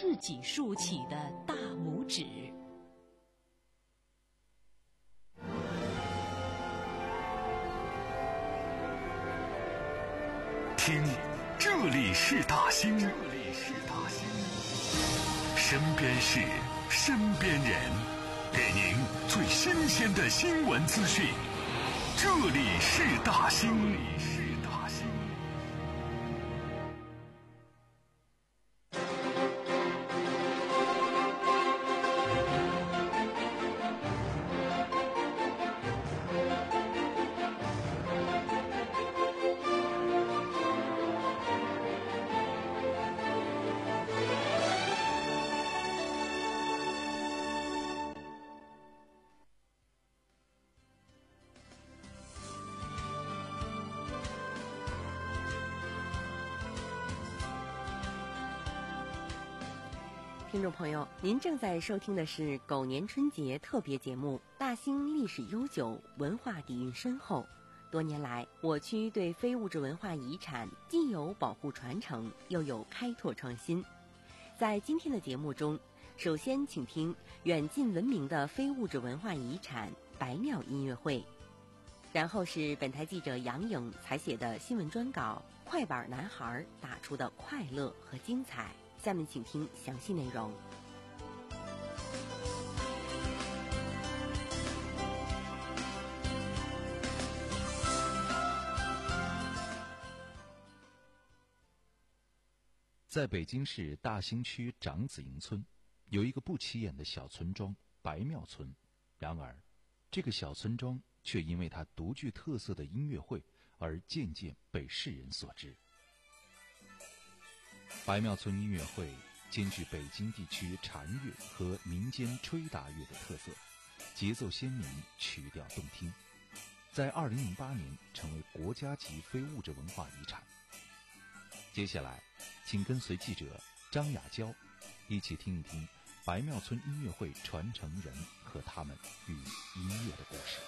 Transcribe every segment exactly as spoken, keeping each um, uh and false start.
自己竖起的大拇指。 听，这里是大兴，这里是大兴，身边事，身边人，给您最新鲜的新闻资讯。这里是大兴，这里是大兴。 听众朋友，您正在收听的是狗年春节特别节目。大兴历史悠久，文化底蕴深厚。多年来，我区对非物质文化遗产既有保护传承，又有开拓创新。在今天的节目中，首先请听远近闻名的非物质文化遗产白庙音乐会，然后是本台记者杨颖采写的新闻专稿《快板男孩打出的快乐和精彩》。下面请听详细内容。 在北京市大兴区长子营村，有一个不起眼的小村庄白庙村。然而，这个小村庄却因为它独具特色的音乐会而渐渐被世人所知。白庙村音乐会兼具北京地区禅乐和民间吹打乐的特色，节奏鲜明，曲调动听，在二零零八年成为国家级非物质文化遗产。接下来，请跟随记者张雅娇一起听一听白庙村音乐会传承人和他们与音乐的故事。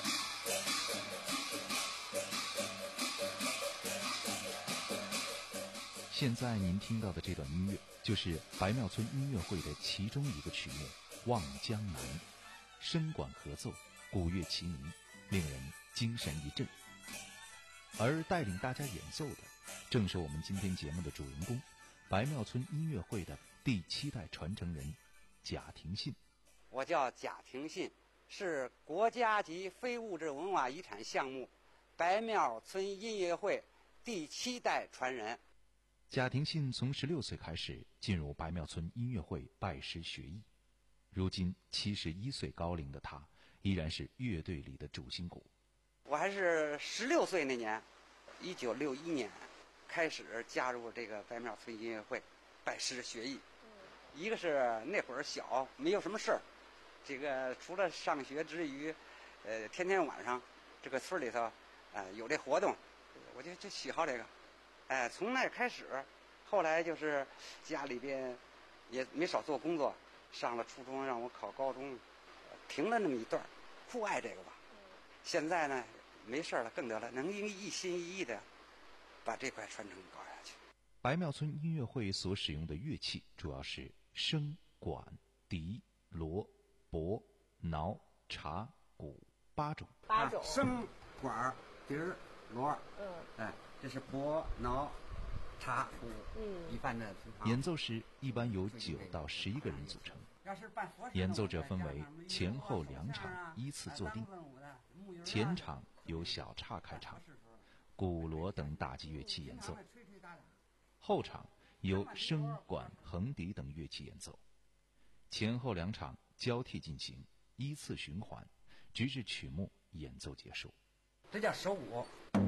现在您听到的这段音乐，就是白庙村音乐会的其中一个曲目《望江南》，笙管合奏，鼓乐齐鸣，令人精神一振。而带领大家演奏的，正是我们今天节目的主人公，白庙村音乐会的第七代传承人贾廷信。 我叫贾廷信，是国家级非物质文化遗产项目白庙村音乐会第七代传人。 贾廷信从十六岁开始进入白庙村音乐会拜师学艺，如今七十一岁高龄的他，依然是乐队里的主心骨。 我还是十六岁那年，一九六一年开始加入这个白庙村音乐会，拜师学艺。一个是那会儿小，没有什么事儿，这个除了上学之余，呃，天天晚上这个村里头，呃，有这活动，我就就喜好这个。哎，从那开始，后来就是家里边也没少做工作，上了初中让我考高中，停了那么一段，酷爱这个吧。现在呢，没事了，更得了，能一心一意的把这块传承搞下去。 白庙村音乐会所使用的乐器主要是笙、管、笛、锣、钹、挠、茶、鼓八种。 八种。笙、管、笛、锣，嗯，哎，这是钹、挠、茶、鼓，嗯，一般的。 演奏时一般由九到十一个人组成。演奏者分为前后两场依次坐定，前场由小岔开场，鼓锣等打击乐器演奏，后场由笙、管、横笛等乐器演奏，前后两场交替进行，依次循环，直至曲目演奏结束。 这叫手舞。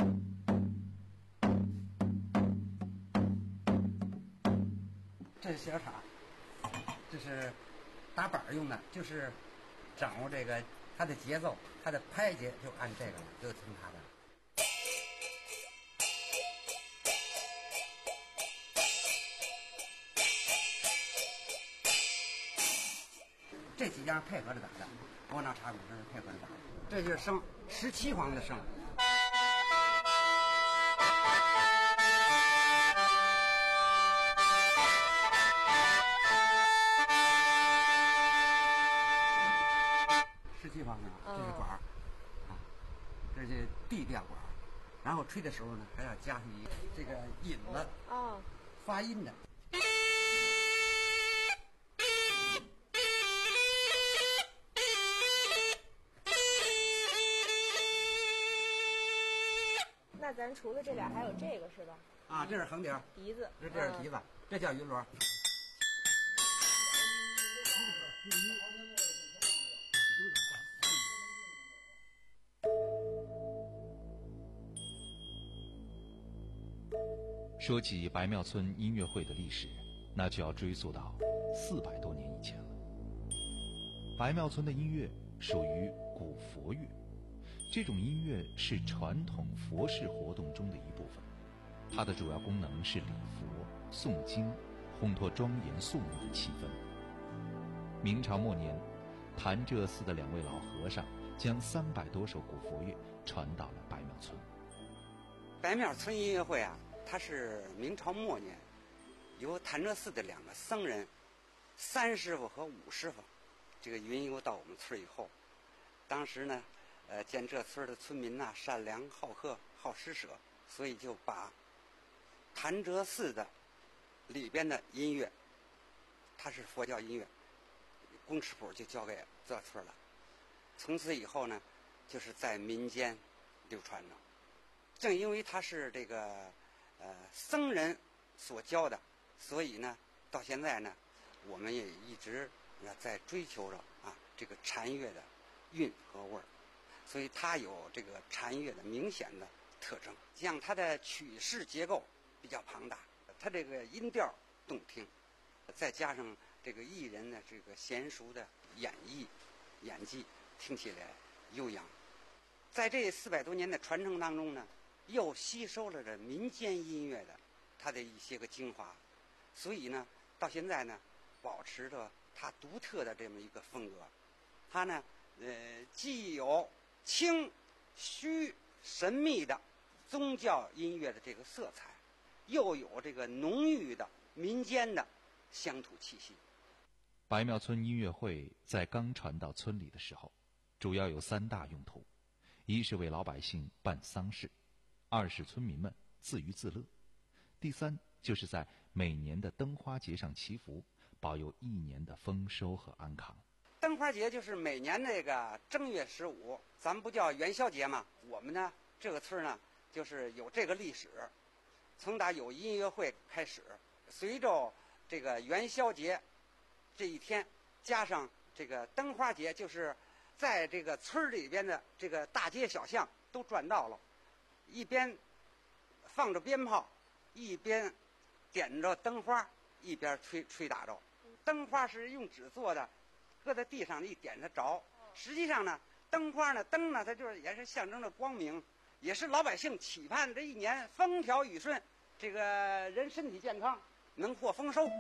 这是小叉，这是打板用的，就是掌握这个它的节奏，它的拍节就按这个了，就听它的。这几样配合着打的，我拿茶鼓这是配合着打的。这就是笙，十七簧的笙。 方呢，这是管儿，啊，这是 D 调管儿，然后吹的时候呢，还要加上一个这个引子，啊，发音的。 那咱除了这俩，还有这个是吧？ 啊，这是横笛， 笛子， 这这是笛子，嗯、这叫云锣。 说起白庙村音乐会的历史，那就要追溯到四百多年以前了。白庙村的音乐属于古佛乐，这种音乐是传统佛事活动中的一部分，它的主要功能是礼佛、诵经，烘托庄严肃穆的气氛。明朝末年，潭柘寺的两位老和尚将三百多首古佛乐传到了白庙村。 白庙村音乐会啊，它是明朝末年由潭柘寺的两个僧人三师傅和五师傅这个云游到我们村以后，当时呢呃，见这村的村民呐、啊、善良好客好施舍，所以就把潭柘寺的里边的音乐，它是佛教音乐，公尺谱就交给这村了。从此以后呢，就是在民间流传着。正因为它是这个呃僧人所教的，所以呢，到现在呢，我们也一直在追求着啊这个禅乐的韵和味儿。所以它有这个禅乐的明显的特征，像它的曲式结构比较庞大，它这个音调动听，再加上这个艺人的这个娴熟的演绎演技，听起来悠扬。在这四百多年的传承当中呢，又吸收了这民间音乐的它的一些个精华，所以呢，到现在呢，保持着它独特的这么一个风格。它呢，呃，既有清虚神秘的宗教音乐的这个色彩，又有这个浓郁的民间的乡土气息。 白庙村音乐会在刚传到村里的时候，主要有三大用途：一是为老百姓办丧事，二是村民们自娱自乐，第三就是在每年的灯花节上祈福，保佑一年的丰收和安康。 灯花节就是每年那个正月十五，咱们不叫元宵节吗？我们呢这个村呢就是有这个历史，从打有音乐会开始，随着这个元宵节这一天加上这个灯花节，就是在这个村里边的这个大街小巷都转到了，一边放着鞭炮，一边点着灯花，一边吹吹打着。灯花是用纸做的，搁在地上一点它着。实际上呢，灯花呢，灯呢，它就是也是象征着光明，也是老百姓期盼这一年风调雨顺，这个人身体健康，能获丰收。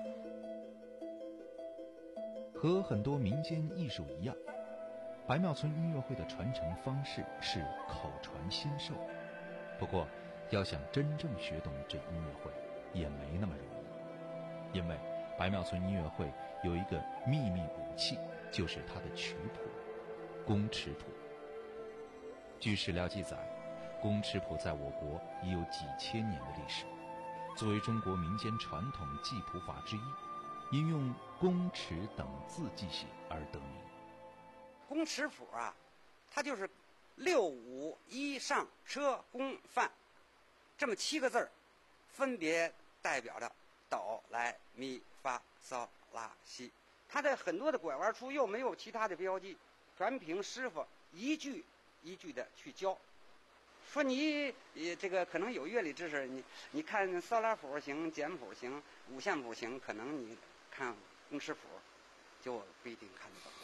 和很多民间艺术一样，白庙村音乐会的传承方式是口传心授。不过，要想真正学懂这音乐会，也没那么容易，因为白庙村音乐会有一个秘密武器，就是它的曲谱——公尺谱。据史料记载，公尺谱在我国已有几千年的历史，作为中国民间传统记谱法之一，因用公尺等字记写而得名。 公尺谱啊，它就是六五一上车公范这么七个字儿，分别代表着哆来咪发嗦拉西。它的很多的拐弯处又没有其他的标记，全凭师傅一句一句的去教。说你也这个可能有乐理知识，你你看嗦拉谱行，简谱行，五线谱行，可能你看公尺谱就不一定看得懂。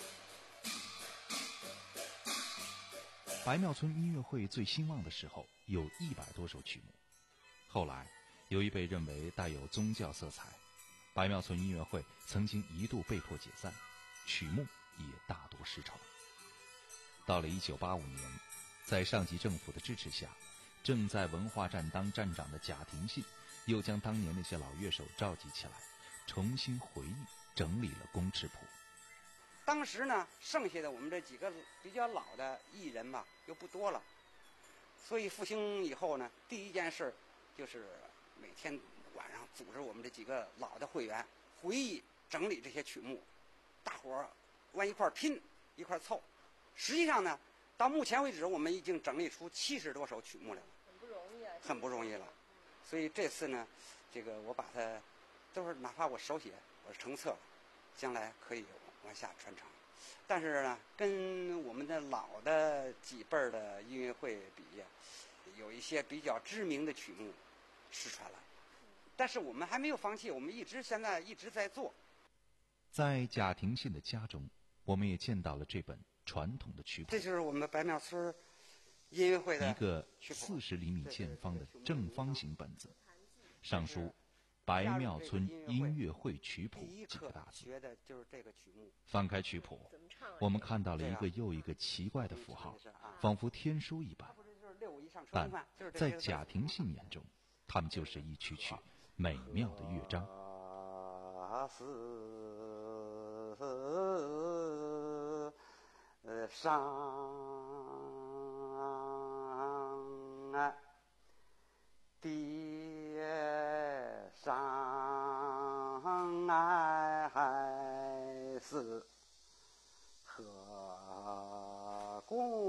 白庙村音乐会最兴旺的时候有一百多首曲目，后来由于被认为带有宗教色彩，白庙村音乐会曾经一度被迫解散，曲目也大多失传。到了一九八五年，在上级政府的支持下，正在文化站当站长的贾廷信又将当年那些老乐手召集起来，重新回忆整理了公尺谱。 当时呢，剩下的我们这几个比较老的艺人吧，又不多了，所以复兴以后呢，第一件事就是每天晚上组织我们这几个老的会员回忆整理这些曲目，大伙儿往一块儿拼，一块儿凑。实际上呢，到目前为止，我们已经整理出七十多首曲目来了， 很不容易啊， 很不容易了。所以这次呢，这个我把它都是哪怕我手写，我是成册了，将来可以往下传承。但是呢，跟我们的老的几辈儿的音乐会比呀，有一些比较知名的曲目失传了。但是我们还没有放弃，我们一直现在一直在做。 在贾廷信的家中，我们也见到了这本传统的曲谱， 这就是我们白庙村音乐会的一个曲谱四十厘米见方的正方形本子，上书“白庙村音乐会曲谱”几个大字。 学的就是这个曲目。 翻开曲谱，我们看到了一个又一个奇怪的符号，仿佛天书一般。但在贾廷信眼中，它们就是一曲曲美妙的乐章。 呃，上啊，叠上啊，还是和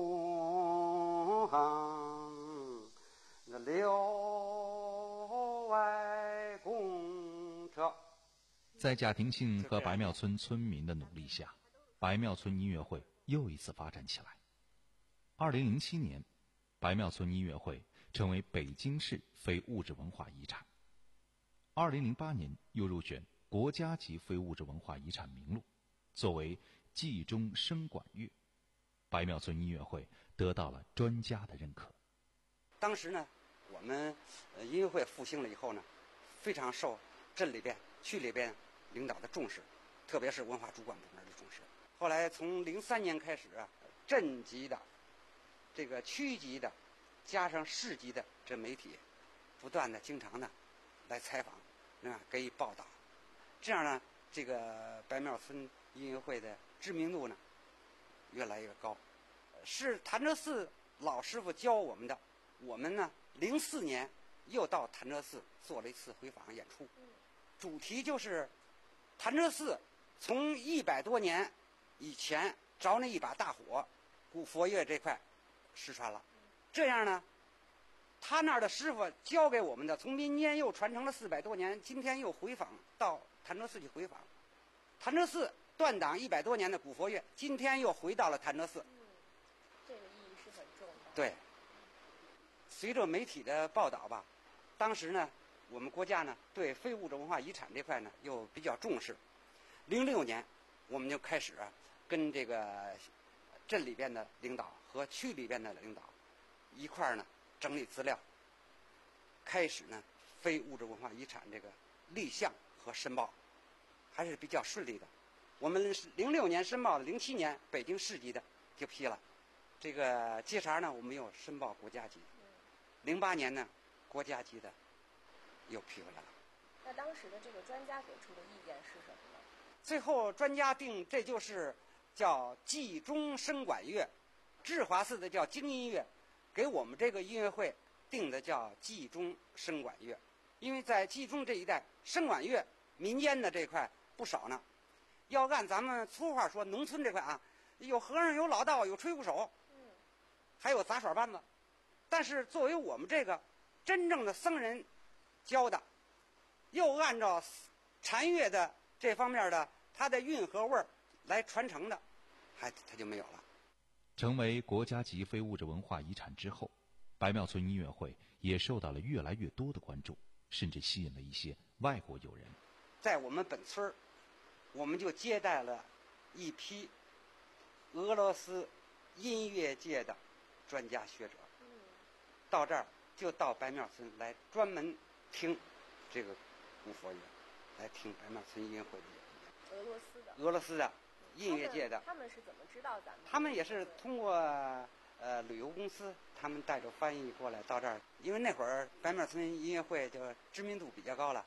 公那六外公车。 在贾廷信和白庙村村民的努力下，白庙村音乐会又一次发展起来。二零零七年，白庙村音乐会成为北京市非物质文化遗产。二零零八年又入选国家级非物质文化遗产名录，作为冀中声管乐。白庙村音乐会得到了专家的认可。 当时呢，我们呃音乐会复兴了以后呢，非常受镇里边、区里边领导的重视，特别是文化主管部门的重视。后来从零三年开始啊，镇级的、这个区级的，加上市级的这媒体，不断的、经常的来采访，啊，给予报道。这样呢，这个白庙村音乐会的知名度呢，越来越高。是潭柘寺老师傅教我们的。我们呢，零四年又到潭柘寺做了一次回访演出，主题就是潭柘寺从一百多年以前着那一把大火，古佛乐这块失传了。这样呢，他那儿的师傅教给我们的，从民间又传承了四百多年，今天又回访到潭柘寺去回访。潭柘寺断档一百多年的古佛乐，今天又回到了潭柘寺。 嗯，这个意义是很重的。 对。随着媒体的报道吧，当时呢，我们国家呢对非物质文化遗产这块呢又比较重视。零六年，我们就开始啊跟这个镇里边的领导和区里边的领导一块儿呢整理资料，开始呢非物质文化遗产这个立项和申报，还是比较顺利的。我们零六年申报的，零七年北京市级的就批了。这个接茬呢，我们又申报国家级。零八年呢，国家级的又批回来了。 那当时的这个专家给出的意见是什么呢？ 最后专家定这就是叫冀中声管乐，智华寺的叫京音乐，给我们这个音乐会定的叫冀中声管乐。因为在冀中这一带，声管乐民间的这块不少呢。要按咱们粗话说，农村这块啊，有和尚，有老道，有吹鼓手， 嗯， 还有杂耍班子。但是作为我们这个真正的僧人教的，又按照禅乐的这方面的它的韵和味儿来传承的，还它就没有了。 成为国家级非物质文化遗产之后，白庙村音乐会也受到了越来越多的关注，甚至吸引了一些外国友人。 在我们本村儿，我们就接待了一批俄罗斯音乐界的专家学者。到这儿就到白庙村来专门听这个古佛乐，来听白庙村音乐会的俄罗斯的俄罗斯的音乐界的。 他们是怎么知道咱们？ 他们也是通过呃旅游公司，他们带着翻译过来到这儿，因为那会儿白庙村音乐会就知名度比较高了，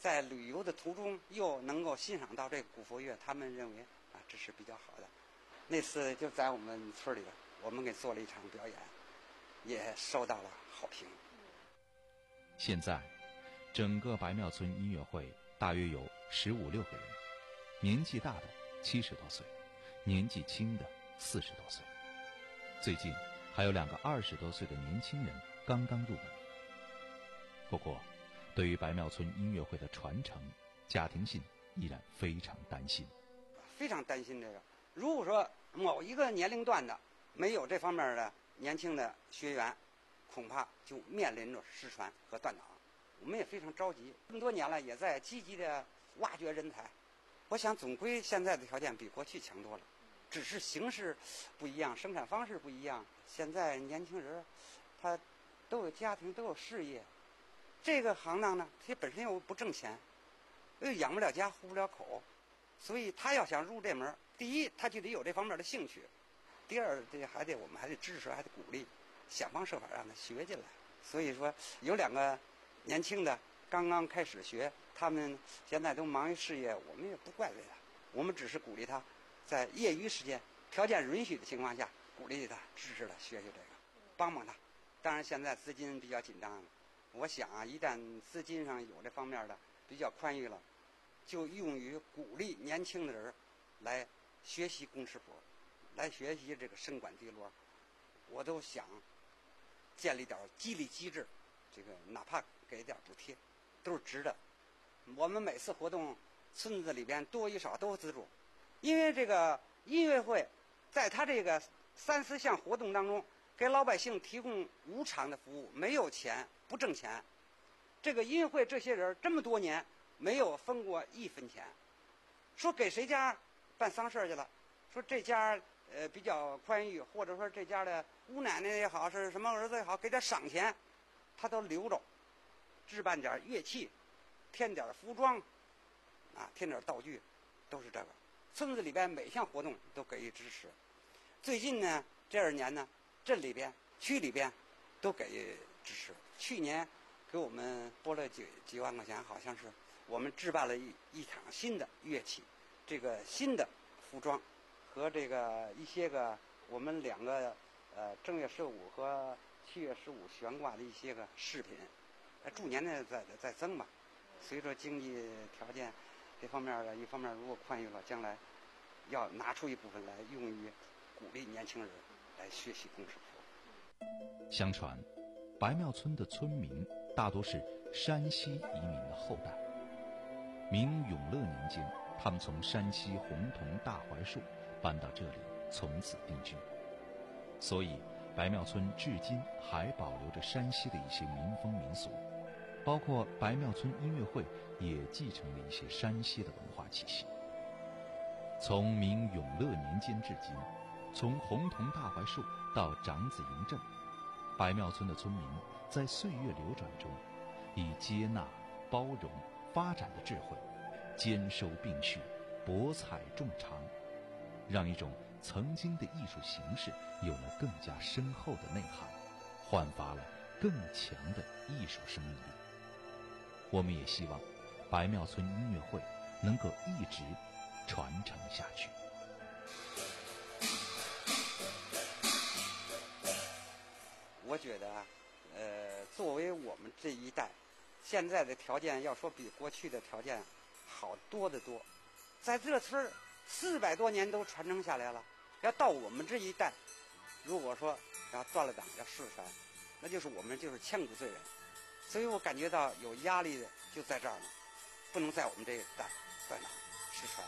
在旅游的途中又能够欣赏到这个古佛乐，他们认为啊这是比较好的。那次就在我们村里边，我们给做了一场表演，也受到了好评。 现在，整个白庙村音乐会大约有十五六个人，年纪大的七十多岁，年纪轻的四十多岁。最近还有两个二十多岁的年轻人刚刚入门。不过，对于白庙村音乐会的传承，贾廷信依然非常担心。 非常担心这个。如果说某一个年龄段的没有这方面的年轻的学员，恐怕就面临着失传和断档。我们也非常着急，这么多年了，也在积极的挖掘人才。我想总归现在的条件比过去强多了，只是形式不一样，生产方式不一样。现在年轻人他都有家庭，都有事业，这个行当呢，它本身又不挣钱，又养不了家，糊不了口，所以他要想入这门，第一他就得有这方面的兴趣，第二这还得我们还得支持，还得鼓励，想方设法让他学进来。所以说有两个年轻的刚刚开始学，他们现在都忙于事业，我们也不怪罪他，我们只是鼓励他在业余时间条件允许的情况下，鼓励他支持他学学这个，帮帮他。当然现在资金比较紧张了，我想啊，一旦资金上有这方面的比较宽裕了，就用于鼓励年轻的人来学习工尺谱，来学习这个笙管滴锣。我都想建立点激励机制，这个哪怕给点补贴都是值的。我们每次活动村子里边多与少都资助，因为这个音乐会在他这个三四项活动当中给老百姓提供无偿的服务，没有钱，不挣钱。这个音乐会这些人这么多年没有分过一分钱，说给谁家办丧事去了，说这家呃比较宽裕，或者说这家的姑奶奶也好，是什么儿子也好，给点赏钱，他都留着，置办点乐器，添点服装，啊，添点道具，都是这个。村子里边每项活动都给予支持。最近呢，这二年呢，镇里边、区里边都给予支持。去年给我们拨了几几万块钱，好像是我们置办了一一场新的乐器，这个新的服装和这个一些个我们两个呃正月十五和七月十五悬挂的一些个饰品，呃，逐年的在在增吧。随着经济条件这方面的一方面如果宽裕了，将来要拿出一部分来用于鼓励年轻人来学习工尺谱。 相传，白庙村的村民大多是山西移民的后代。明永乐年间，他们从山西洪洞大槐树搬到这里，从此定居。所以，白庙村至今还保留着山西的一些民风民俗，包括白庙村音乐会也继承了一些山西的文化气息。从明永乐年间至今，从洪洞大槐树到长子营镇，白庙村的村民在岁月流转中，以接纳、包容、发展的智慧，兼收并蓄，博采众长，让一种曾经的艺术形式有了更加深厚的内涵，焕发了更强的艺术生命力。我们也希望白庙村音乐会能够一直传承下去。 我觉得呃，作为我们这一代，现在的条件要说比过去的条件好多得多。在这村四百多年都传承下来了，要到我们这一代，如果说要断了档要失传，那就是我们就是千古罪人。所以我感觉到有压力的就在这儿呢，不能在我们这一代断档失传。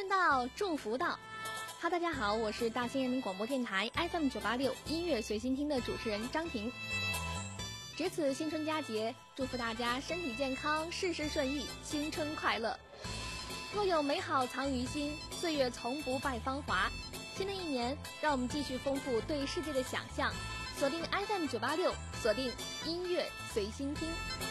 天到，祝福到。哈，大家好，我是大兴人民广播电台 F M 九八六音乐随心听的主持人张婷。值此新春佳节，祝福大家身体健康，事事顺意，新春快乐。若有美好藏于心，岁月从不败芳华。新的一年，让我们继续丰富对世界的想象。锁定 F M 九八六，锁定音乐随心听。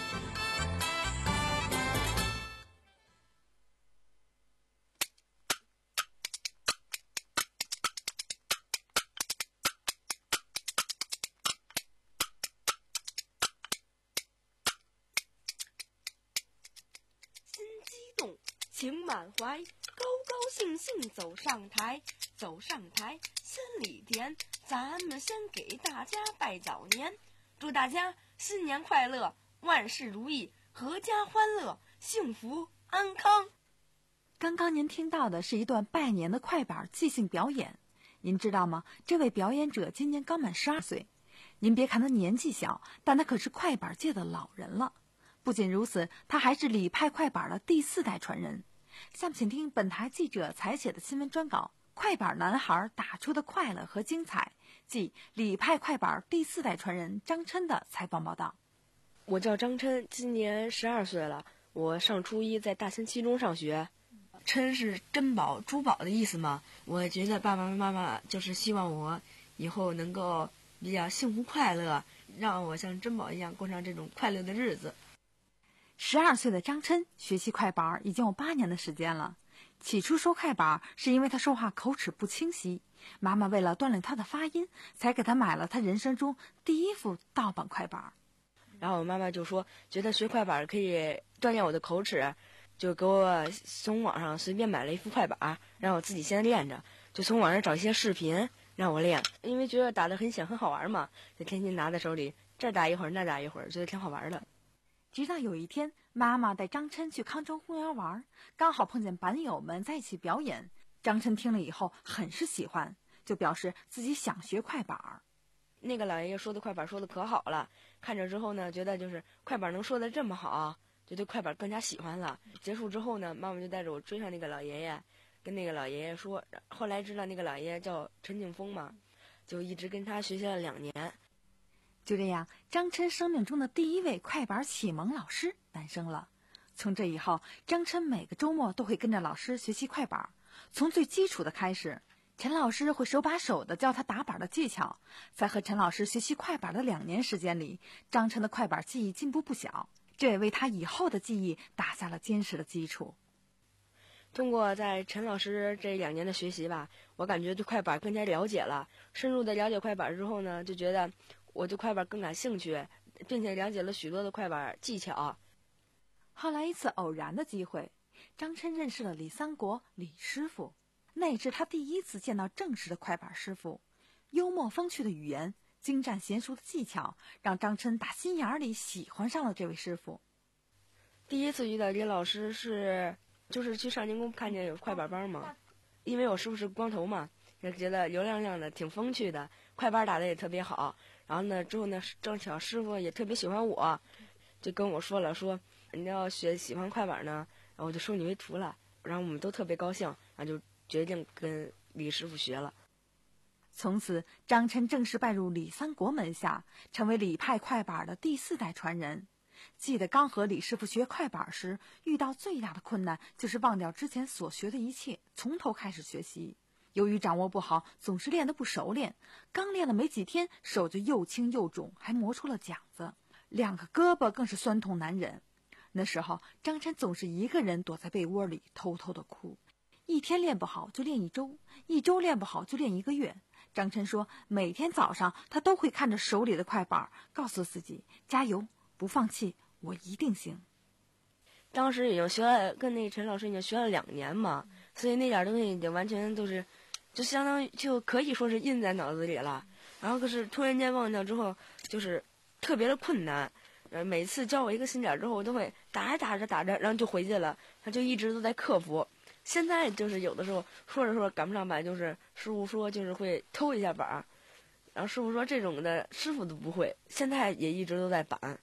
情满怀，高高兴兴走上台，走上台心里甜。咱们先给大家拜早年，祝大家新年快乐，万事如意，阖家欢乐，幸福安康。 刚刚您听到的是一段拜年的快板即兴表演，您知道吗？这位表演者今年刚满十二岁。您别看他年纪小，但他可是快板界的老人了。不仅如此，他还是李派快板的第四代传人。下面请听本台记者采写的新闻专稿《快板男孩打出的快乐和精彩》，即李派快板第四代传人张琛的采访报道。 我叫张琛，今年十二岁了，我上初一，在大兴七中上学。琛是珍宝、珠宝的意思嘛？我觉得爸爸妈妈就是希望我以后能够比较幸福快乐，让我像珍宝一样过上这种快乐的日子。 十二岁的张琛学习快板已经有八年的时间了。起初说快板是因为他说话口齿不清晰，妈妈为了锻炼他的发音，才给他买了他人生中第一副盗版快板。 然后我妈妈就说，觉得学快板可以锻炼我的口齿，就给我从网上随便买了一副快板，让我自己先练着，就从网上找一些视频让我练，因为觉得打得很响很好玩嘛，就天天拿在手里，这打一会儿那打一会儿，觉得挺好玩的。 直到有一天，妈妈带张琛去康庄公园玩，刚好碰见板友们在一起表演。张琛听了以后很是喜欢，就表示自己想学快板。 那个老爷爷说的快板说的可好了，看着之后呢，觉得就是快板能说的这么好，就对快板更加喜欢了。结束之后呢，妈妈就带着我追上那个老爷爷，跟那个老爷爷说，后来知道那个老爷爷叫陈景峰嘛，就一直跟他学习了两年。 就这样，张琛生命中的第一位快板启蒙老师诞生了。从这以后，张琛每个周末都会跟着老师学习快板，从最基础的开始。陈老师会手把手地教他打板的技巧，在和陈老师学习快板的两年时间里，张琛的快板技艺进步不小，这也为他以后的技艺打下了坚实的基础。 通过在陈老师这两年的学习吧，我感觉对快板更加了解了。深入的了解快板之后呢，就觉得我对快板更感兴趣，并且了解了许多的快板技巧。 后来一次偶然的机会，张琛认识了李三国李师傅，那也是他第一次见到正式的快板师傅。幽默风趣的语言，精湛娴熟的技巧，让张琛打心眼里喜欢上了这位师傅。 第一次遇到李老师是就是去少年宫看见有快板班嘛，因为我师傅是光头嘛，也觉得油亮亮的挺风趣的，快板打的也特别好。然后呢之后呢，正巧师傅也特别喜欢我，就跟我说了，说你要学喜欢快板呢，然后我就收你为徒了。然后我们都特别高兴，然后就决定跟李师傅学了。 从此张琛正式拜入李三国门下，成为李派快板的第四代传人。记得刚和李师傅学快板时，遇到最大的困难就是忘掉之前所学的一切，从头开始学习。由于掌握不好，总是练得不熟练，刚练了没几天，手就又青又肿，还磨出了茧子，两个胳膊更是酸痛难忍。那时候张琛总是一个人躲在被窝里偷偷的哭，一天练不好就练一周，一周练不好就练一个月。张琛说，每天早上他都会看着手里的快板，告诉自己加油，不放弃，我一定行。 当时已经学了，跟那陈老师已经学了两年嘛，所以那点东西已经完全都是就相当于就可以说是印在脑子里了。然后可是突然间忘掉之后，就是特别的困难。呃，每次教我一个新点之后，我都会打着打着打着，然后就回去了。他就一直都在克服。现在就是有的时候说着说着赶不上板，就是师傅说就是会偷一下板，然后师傅说这种的师傅都不会，现在也一直都在板，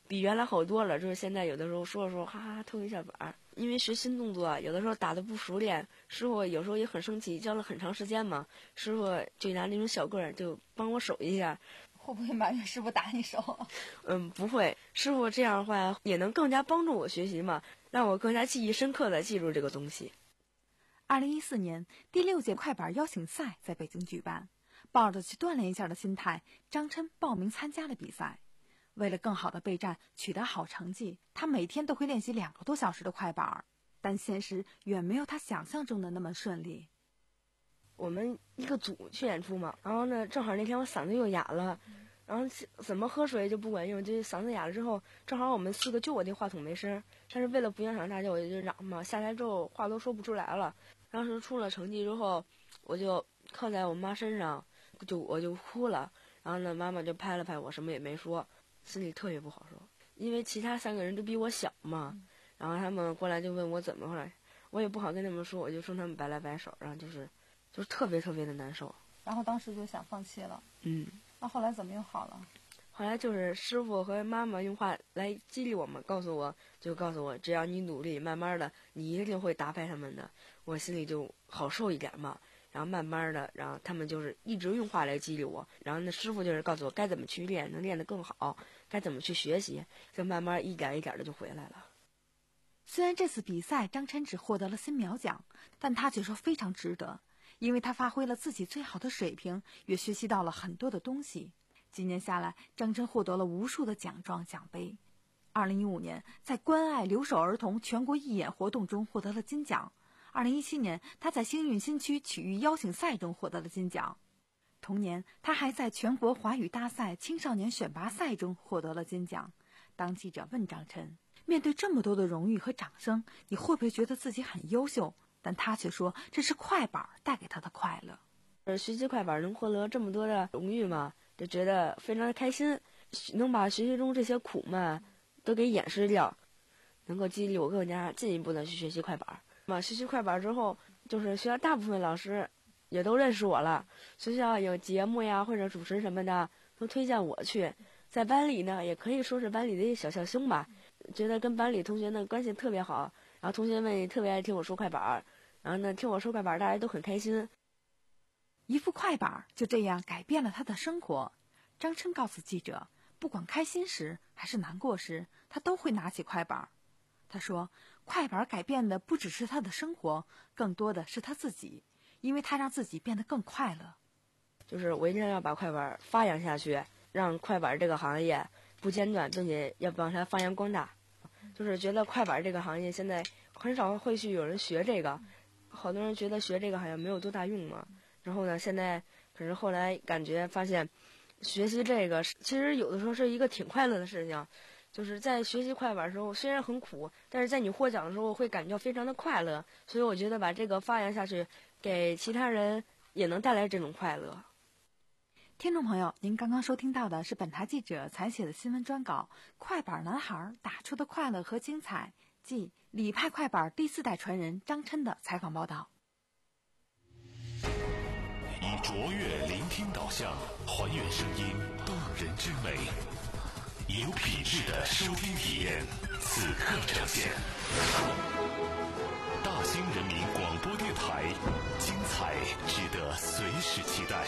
比原来好多了。就是现在有的时候说着说哈哈偷一下板，因为学新动作，有的时候打的不熟练，师傅有时候也很生气，教了很长时间嘛，师傅就拿那种小棍儿就帮我守一下。 会不会埋怨师傅打你手？ 嗯，不会，师傅这样的话也能更加帮助我学习嘛，让我更加记忆深刻的记住这个东西。 二零一四年第六届快板邀请赛在北京举办，抱着去锻炼一下的心态，张琛报名参加了比赛。为了更好的备战，取得好成绩，他每天都会练习两个多小时的快板，但现实远没有他想象中的那么顺利。 我们一个组去演出嘛，然后呢，正好那天我嗓子又哑了，然后怎么喝水就不管用，就嗓子哑了之后，正好我们四个就我那话筒没声，但是为了不影响大家，我就嚷嘛，下来之后话都说不出来了。当时出了成绩之后，我就靠在我妈身上，就我就哭了，然后呢，妈妈就拍了拍我，什么也没说，心里特别不好受，因为其他三个人都比我小嘛，然后他们过来就问我怎么了，我也不好跟他们说，我就冲他们摆来摆手，然后就是就是特别特别的难受， 然后当时就想放弃了。 嗯， 那后来怎么又好了？ 后来就是师傅和妈妈用话来激励我们，告诉我就告诉我，只要你努力，慢慢的你一定会打败他们的，我心里就好受一点嘛。然后慢慢的，然后他们就是一直用话来激励我，然后那师傅就是告诉我该怎么去练，能练得更好，该怎么去学习，就慢慢一点一点的就回来了。 虽然这次比赛张琛只获得了新苗奖，但他却说非常值得，因为他发挥了自己最好的水平，也学习到了很多的东西。几年下来，张琛获得了无数的奖状奖杯。二零一五年，在关爱留守儿童全国义演活动中获得了金奖。二零一七年，他在星韵新区曲艺邀请赛中获得了金奖。同年，他还在全国华语大赛青少年选拔赛中获得了金奖。当记者问张琛，面对这么多的荣誉和掌声，你会不会觉得自己很优秀？但他却说，这是快板带给他的快乐。 呃，学习快板能获得这么多的荣誉嘛，就觉得非常的开心，能把学习中这些苦嘛都给掩饰掉，能够激励我更加进一步的去学习快板。嘛，学习快板之后，就是学校大部分老师也都认识我了，学校有节目呀或者主持什么的都推荐我去，在班里呢也可以说是班里的小笑星吧，觉得跟班里同学呢关系特别好，然后同学们也特别爱听我说快板，然后呢听我说快板大家都很开心。 一副快板就这样改变了他的生活。张琛告诉记者，不管开心时还是难过时，他都会拿起快板。他说，快板改变的不只是他的生活，更多的是他自己，因为他让自己变得更快乐。 就是我一定要把快板发扬下去，让快板这个行业不间断，并且要帮它发扬光大。就是觉得快板这个行业现在很少会去有人学这个，好多人觉得学这个好像没有多大用嘛。然后呢，现在可是后来感觉发现，学习这个其实有的时候是一个挺快乐的事情。就是在学习快板的时候，虽然很苦，但是在你获奖的时候会感觉非常的快乐。所以我觉得把这个发扬下去，给其他人也能带来这种快乐。 听众朋友，您刚刚收听到的是本台记者采写的新闻专稿《快板男孩打出的快乐和精彩》，即李派快板第四代传人张琛的采访报道。 以卓越聆听导向，还原声音动人之美。有品质的收听体验，此刻呈现。大兴人民广播电台，精彩值得随时期待。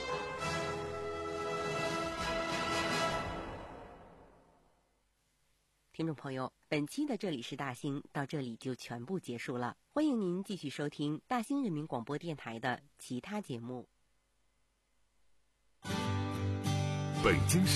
听众朋友，本期的这里是大兴到这里就全部结束了，欢迎您继续收听大兴人民广播电台的其他节目。 北京市